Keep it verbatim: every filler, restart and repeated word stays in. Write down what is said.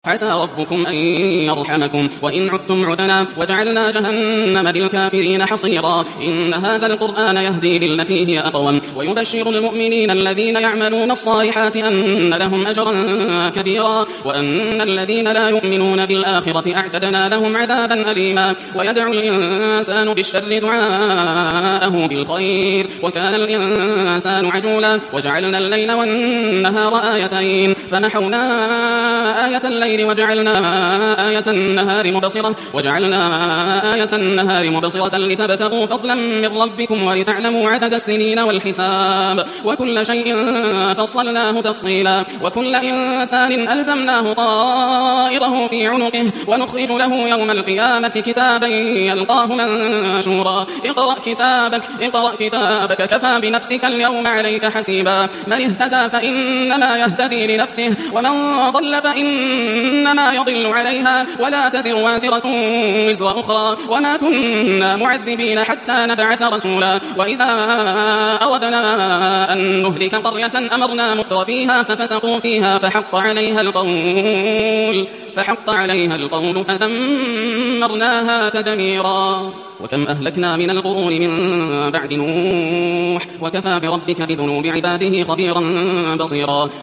عسى ربكم أن يرحمكم وإن عدتم عدنا وجعلنا جهنم للكافرين حصيرا. إن هذا القرآن يهدي للتي هي أقوم ويبشر المؤمنين الذين يعملون الصالحات أن لهم أجرا كبيرا وأن الذين لا يؤمنون بالآخرة أعتدنا لهم عذابا أليما. ويدعو الإنسان بالشر دعاءه بالخير وكان الإنسان عجولا. وجعلنا الليل والنهار آيتين فمحونا آية الليل وجعلنا آية النهار مبصرة وجعلنا آية النهار مبصرة لتبتغوا فضلا من ربكم ولتعلموا عدد السنين والحساب وكل شيء فصلناه تفصيلا. وكل إنسان ألزمناه طائره في عنقه ونخرج له يوم القيامة كتابا يلقاه منشورا. اقرأ كتابك اقرأ كتابك كفى بنفسك اليوم عليك حسيبا. من اهتدى فإنما يهتدي لنفسه ومن ضل فإنما يضل عليها ولا تزر وازرة وزر أخرى وما كنا معذبين حتى نبعث رسولا. وإذا أردنا أن نهلك قرية أمرنا متر فيها ففسقوا فيها فحق عليها القول فحق عليها القول فدمرناها تدميرا. وكم أهلكنا من القرون من بعد نوح وكفى بربك بذنوب عباده خبيرا بصيرا.